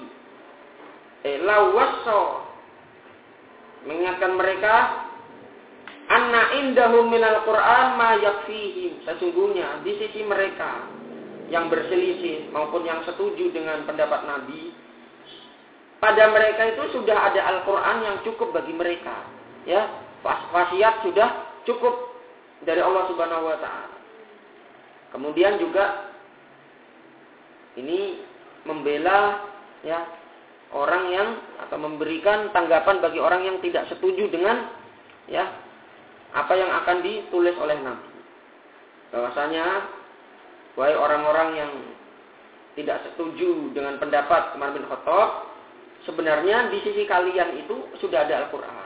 lawassa, mengingatkan mereka anna indahum minal Qur'an ma yakfihim. Sesungguhnya di sisi mereka yang berselisih maupun yang setuju dengan pendapat Nabi, pada mereka itu sudah ada Al-Qur'an yang cukup bagi mereka. Ya, wasiat sudah cukup dari Allah Subhanahu wa taala. Kemudian juga ini membela ya orang yang atau memberikan tanggapan bagi orang yang tidak setuju dengan ya apa yang akan ditulis oleh Nabi. Bahwasanya wahai orang-orang yang tidak setuju dengan pendapat Umar bin Khattab, sebenarnya di sisi kalian itu sudah ada Al-Qur'an.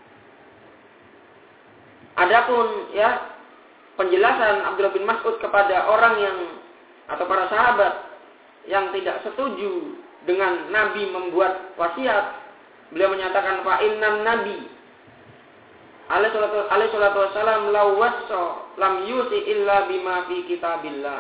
Adapun ya penjelasan Abdullah bin Mas'ud kepada orang yang atau para sahabat yang tidak setuju dengan Nabi membuat wasiat, beliau menyatakan fa innan nabi alaihi salatu wassalam law wassa lam yusi illa bima fi kitabillah.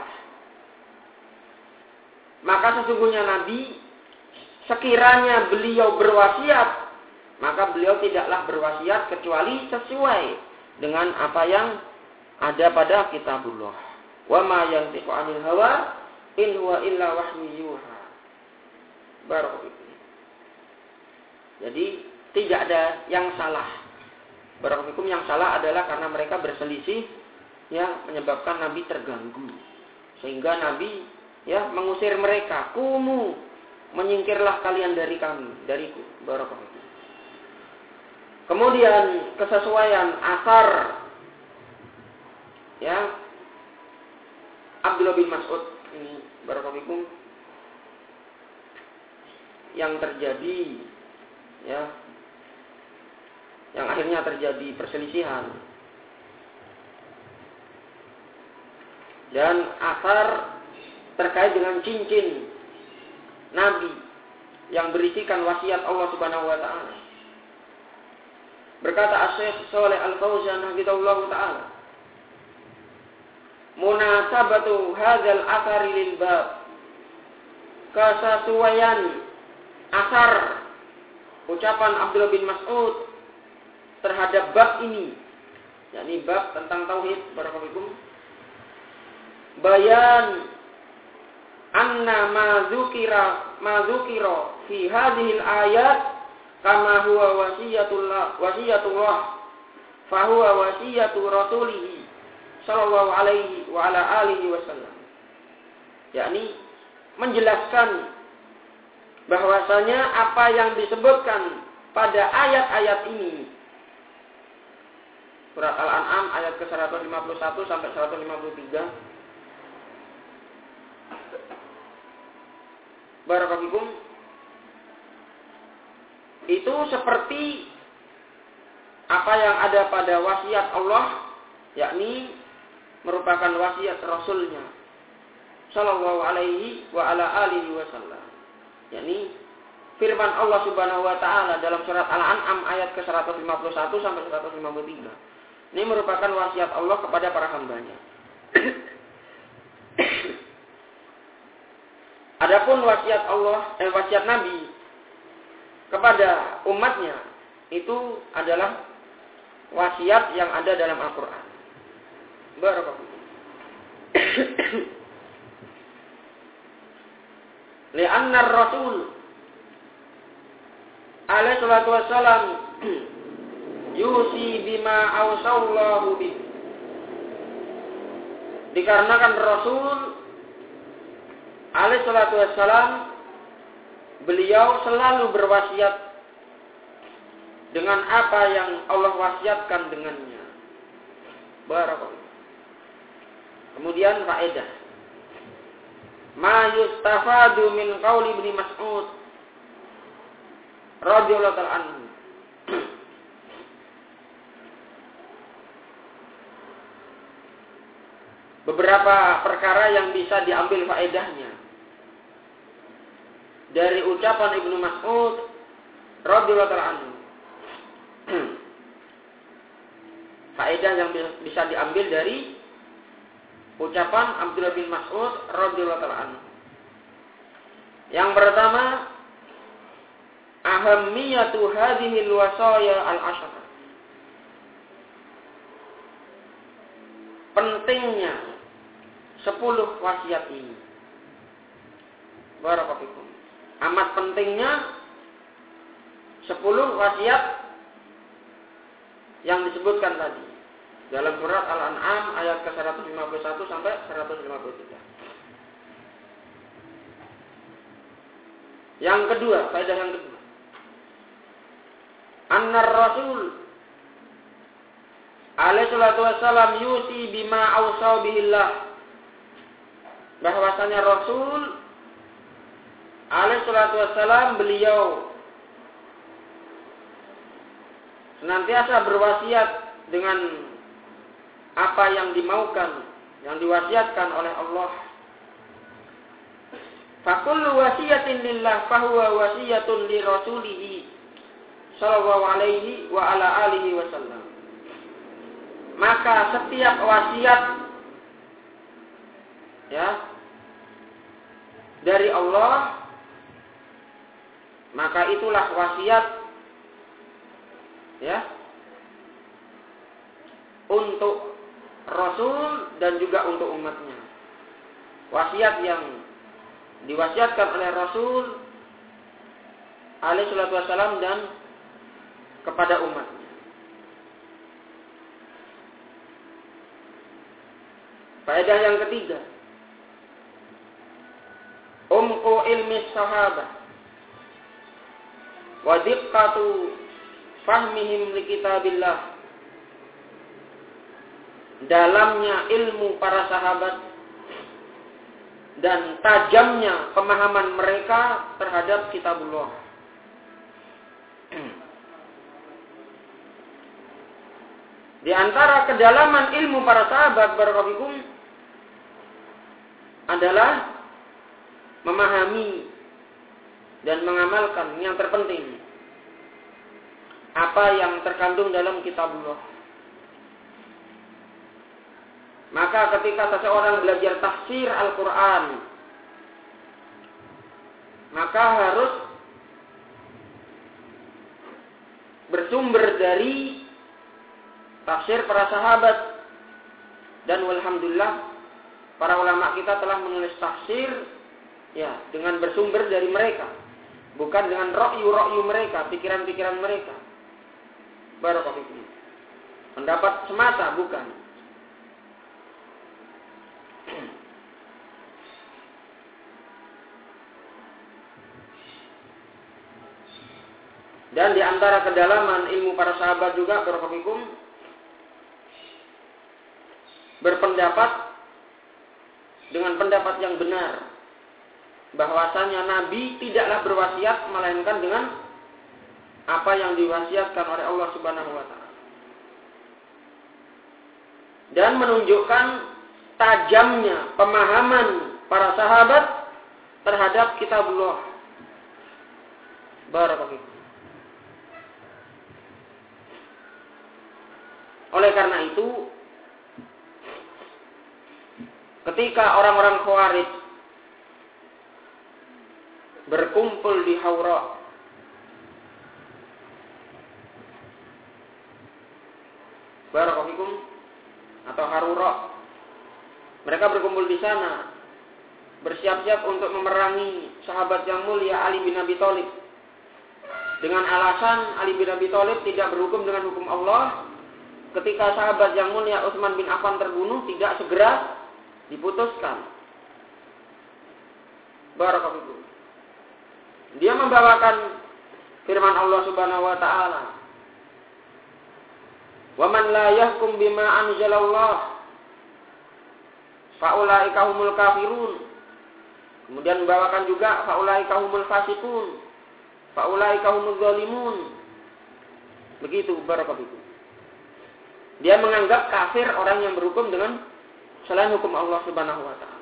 Maka sesungguhnya Nabi sekiranya beliau berwasiat, maka beliau tidaklah berwasiat kecuali sesuai dengan apa yang ada pada kitabullah. Wa ma yantiqu 'anil hawa in huwa illa wahyu yuha. Barakallahu. Jadi tidak ada yang salah. Barakallahu, yang salah adalah karena mereka berselisih, ya, menyebabkan Nabi terganggu. Sehingga Nabi, ya, mengusir mereka. Kumu, menyingkirlah kalian dari kami, dariku. Barakallahu. Kemudian kesesuaian asar, ya, Abdullah bin Mas'ud ini, barakallahu, yang terjadi, ya, yang akhirnya terjadi perselisihan. Dan asar terkait dengan cincin Nabi yang berisikan wasiat Allah Subhanahu wa taala. Berkata Asy-Syaikh Shalih Al-Fauzan hafizahullah taala, munasabatu hadzal athari lil bab, kesesuaian asar ucapan Abdullah bin Mas'ud terhadap bab ini, yakni bab tentang tauhid, barakallahu, bayan anna ma dzukira fi hadhihi al-ayat kama huwa wasiyatullah fa huwa wasiyatu rasulih sallallahu alaihi wa ala alihi wasallam, yakni menjelaskan bahwasanya apa yang disebutkan pada ayat-ayat ini, surat Al-An'am ayat ke-151 sampai 153, barakallahu, itu seperti apa yang ada pada wasiat Allah, yakni merupakan wasiat Rasulnya sallallahu alaihi wa ala alihi wasallam, yakni firman Allah Subhanahu wa taala dalam surat Al-An'am ayat ke-151 sampai 153. Ini merupakan wasiat Allah kepada para hambanya. Adapun wasiat Nabi kepada umatnya itu adalah wasiat yang ada dalam Al-Qur'an. Barakallahu. Li'anna ar-rasul alaihi salatu wassalam yusi bima awsallahu bi. Dikarenakan Rasul alaihi salatu wassalam beliau selalu berwasiat dengan apa yang Allah wasiatkan dengannya. Barakallahu. Kemudian faedah. Ma yustafadu min qauli Ibnu Mas'ud radhiyallahu ta'ala anhu. Beberapa perkara yang bisa diambil faedahnya dari ucapan Ibnu Mas'ud radhiyallahu ta'ala anhu. Faedah yang bisa diambil dari ucapan Abdullah bin Mas'ud radhiyallahu ta'ala anhu. Yang pertama, ahammiyatu hadhihi al-wasaya al-ashrah. Pentingnya 10 wasiat ini. Barakallahu fikum. Amat pentingnya 10 wasiat yang disebutkan tadi dalam surat Al-An'am ayat ke-151 sampai 153. Yang kedua, faedah yang kedua. Annar Rasul alaihi salatu wassalam yusi bima awsa bihillah. Bahwasanya Rasul alaihi salatu wassalam beliau senantiasa berwasiat dengan apa yang dimaukan, yang diwasiatkan oleh Allah. Fakullu wasiyatin lillah fahuwa wasiyatun li rasulih sallallahu alaihi wa ala alihi wasallam. maka setiap wasiat ya dari Allah, maka itulah wasiat ya untuk Rasul dan juga untuk umatnya. Wasiat yang diwasiatkan oleh Rasul alaihi salatu wassalam dan kepada umatnya. Faedah yang ketiga, umqu ilmi sahabah wa diqqatu fahmihim li kitabillah. Dalamnya ilmu para sahabat dan tajamnya pemahaman mereka terhadap kitabullah. Di antara kedalaman ilmu para sahabat barakallahu adalah memahami dan mengamalkan yang terpenting apa yang terkandung dalam kitabullah. Maka ketika seseorang belajar tafsir Al-Quran, maka harus bersumber dari tafsir para sahabat. Dan walhamdulillah para ulama kita telah menulis tafsir ya dengan bersumber dari mereka, bukan dengan ra'yu mereka, pikiran-pikiran mereka. Barakallahu fikum. Pendapat semata bukan. Dan di antara kedalaman ilmu para sahabat juga barakallahu fikum berpendapat dengan pendapat yang benar bahwasanya Nabi tidaklah berwasiat melainkan dengan apa yang diwasiatkan oleh Allah Subhanahu wa taala. Dan menunjukkan tajamnya pemahaman para sahabat terhadap kitabullah. Barakallahu. Oleh karena itu, ketika orang-orang Khawarij berkumpul di Haura, barakallahu fikum, atau Harura, mereka berkumpul di sana bersiap-siap untuk memerangi sahabat yang mulia Ali bin Abi Thalib dengan alasan Ali bin Abi Thalib tidak berhukum dengan hukum Allah. Ketika sahabat yang mulia Utsman bin Affan terbunuh, tidak segera diputuskan. Barakallahu fikum. Dia membawakan firman Allah Subhanahu wa taala, "Wa man la yahkum bima anzalallah faulaika humul kafirun." Kemudian membawakan juga faulaika humul fasiqun, faulaika humuz zalimun. Begitu barakallahu fikum. Dia menganggap kafir orang yang berhukum dengan selain hukum Allah Subhanahu wa taala.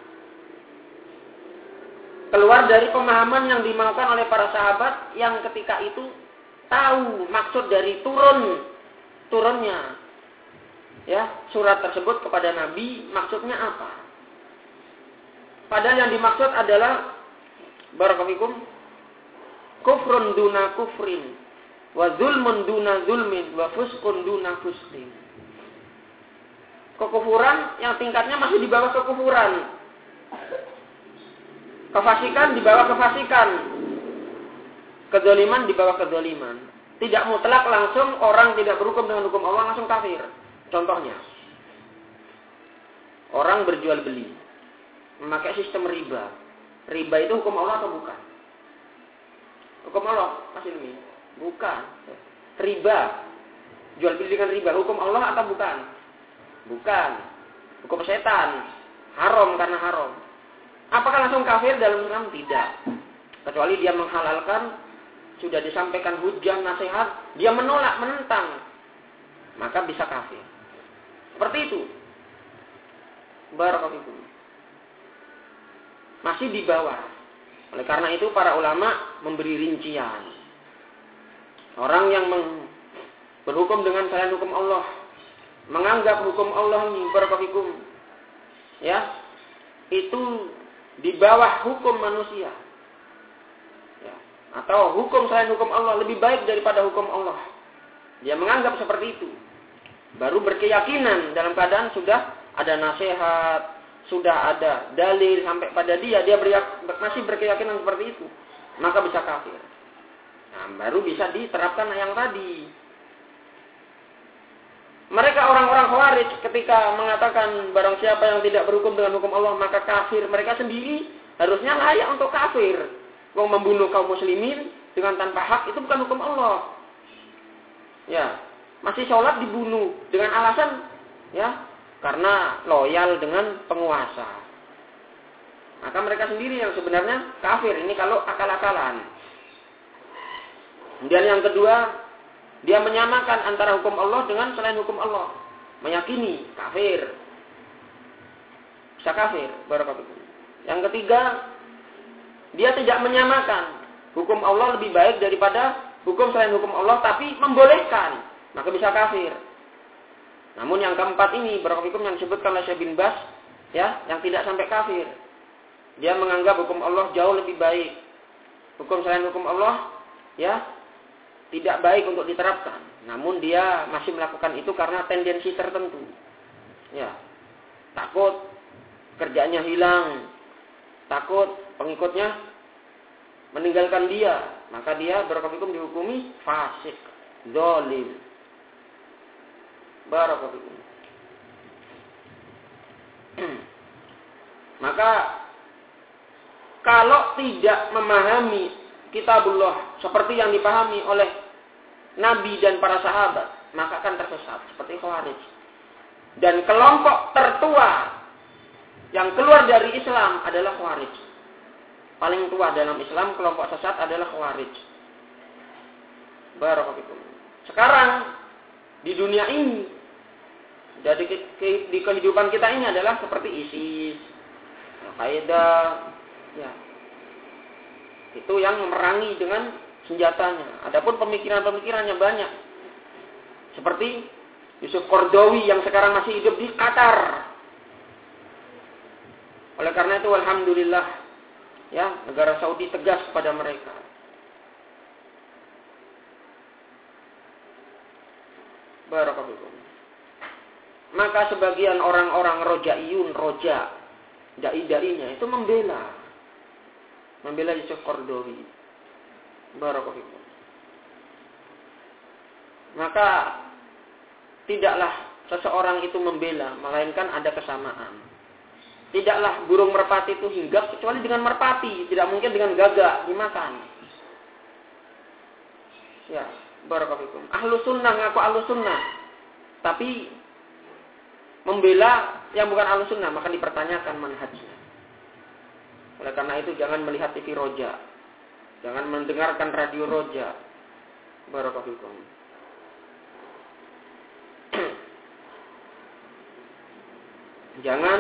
Keluar dari pemahaman yang dimaukan oleh para sahabat yang ketika itu tahu maksud dari turunnya ya surat tersebut kepada Nabi, maksudnya apa. Padahal yang dimaksud adalah barakallahu fikum kufrun duna kufrin wa zulmun duna zulmin wa fuskun duna fuskin. Kekufuran yang tingkatnya masih di bawah kekufuran, kefasikan di bawah kefasikan, kezaliman di bawah kezaliman. Tidak mutlak langsung orang tidak berhukum dengan hukum Allah langsung kafir. Contohnya, orang berjual beli memakai sistem riba. Riba itu hukum Allah atau bukan? Hukum Allah, Mas Ilmi? Bukan. Riba, jual beli dengan riba, hukum Allah atau bukan? Bukan. Hukum setan. Haram karena haram. Apakah langsung kafir dalam Islam? Tidak. Kecuali dia menghalalkan, sudah disampaikan hujah, nasihat, dia menolak, menentang, maka bisa kafir. Seperti itu. Barakallahu fikum. Masih di bawah. Oleh karena itu para ulama memberi rincian. Orang yang berhukum dengan selain hukum Allah, menganggap hukum Allah ini barakallahu ya, itu di bawah hukum manusia. Ya, atau hukum selain hukum Allah lebih baik daripada hukum Allah. Dia menganggap seperti itu. Baru berkeyakinan dalam keadaan sudah ada nasihat, sudah ada dalil sampai pada dia masih berkeyakinan seperti itu, maka bisa kafir. Nah, baru bisa diterapkan yang tadi. Mereka orang-orang Khawarij ketika mengatakan barang siapa yang tidak berhukum dengan hukum Allah maka kafir, mereka sendiri harusnya layak untuk kafir. Wong membunuh kaum muslimin dengan tanpa hak itu bukan hukum Allah. Ya, masih sholat dibunuh dengan alasan ya karena loyal dengan penguasa. Maka mereka sendiri yang sebenarnya kafir. Ini kalau akal-akalan. Kemudian yang kedua, dia menyamakan antara hukum Allah dengan selain hukum Allah. Meyakini kafir. Bisa kafir. Barakallahu. Yang ketiga, dia tidak menyamakan hukum Allah lebih baik daripada hukum selain hukum Allah, tapi membolehkan. Maka bisa kafir. Namun yang keempat ini, barakallahu yang disebutkan oleh Syekh bin Bas, ya, yang tidak sampai kafir. Dia menganggap hukum Allah jauh lebih baik. Hukum selain hukum Allah, ya, tidak baik untuk diterapkan. Namun dia masih melakukan itu karena tendensi tertentu. Ya, takut kerjaannya hilang, takut pengikutnya meninggalkan dia, maka dia barakallahu dihukumi fasik, zalim. Barakallahu. Maka kalau tidak memahami kitabullah seperti yang dipahami oleh Nabi dan para sahabat, maka akan tersesat seperti Khawarij. Dan kelompok tertua yang keluar dari Islam adalah Khawarij. Paling tua dalam Islam kelompok sesat adalah Khawarij. Barakallahu. Sekarang di dunia ini, jadi di kehidupan kita ini adalah seperti ISIS, Al-Qaeda, ya. Itu yang memerangi dengan senjatanya. Adapun pemikiran-pemikirannya banyak. Seperti Yusuf Qaradawi yang sekarang masih hidup di Qatar. Oleh karena itu, alhamdulillah, ya, negara Saudi tegas kepada mereka. Barakallahu. Maka sebagian orang-orang rojaiyun, dai-dainya itu membela Yusuf Qaradawi. Barakallahu. Maka tidaklah seseorang itu membela, melainkan ada kesamaan. Tidaklah burung merpati itu hinggap kecuali dengan merpati, tidak mungkin dengan gagak dimakan. Ya, barakallahu. Ahlu sunnah ngaku ahlu sunnah, tapi membela yang bukan ahlu sunnah, maka dipertanyakan manhajnya. Oleh karena itu jangan melihat TV Roja, jangan mendengarkan radio Roja. Barakallahu. Jangan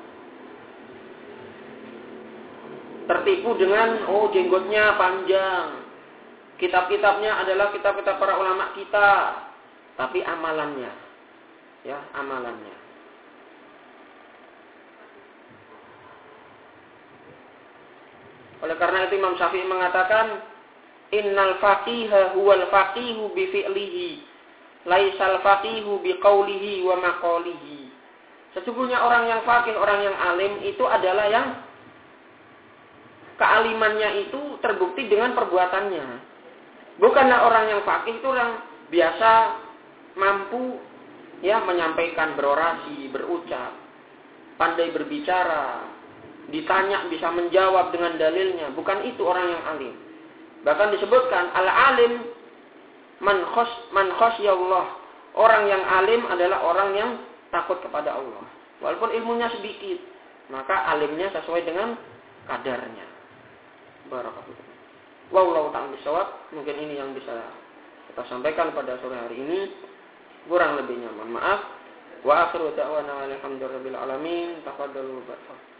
tertipu dengan jenggotnya panjang. Kitab-kitabnya adalah kitab-kitab para ulama kita, tapi amalannya, ya, amalannya. Oleh karena itu Imam Syafi'i mengatakan, innal faqiha huwal faqihu bi fi'lihi, laisal faqihu bi qaulihi wa maqalihi. Sesungguhnya orang yang faqih, orang yang alim itu adalah yang kealimannya itu terbukti dengan perbuatannya. Bukanlah orang yang faqih itu orang biasa mampu, ya, menyampaikan, berorasi, berucap, pandai berbicara, ditanya bisa menjawab dengan dalilnya. Bukan itu orang yang alim. Bahkan disebutkan al-alim man khasyallah. Orang yang alim adalah orang yang takut kepada Allah. Walaupun ilmunya sedikit, maka alimnya sesuai dengan kadarnya. Barakallahu. Wallahu ta'ala bishawab. Mungkin ini yang bisa kita sampaikan pada sore hari ini. Kurang lebihnya mohon maaf. Wa akhiru da'wana alhamdulillahirabbil alamin. Tafadhalu.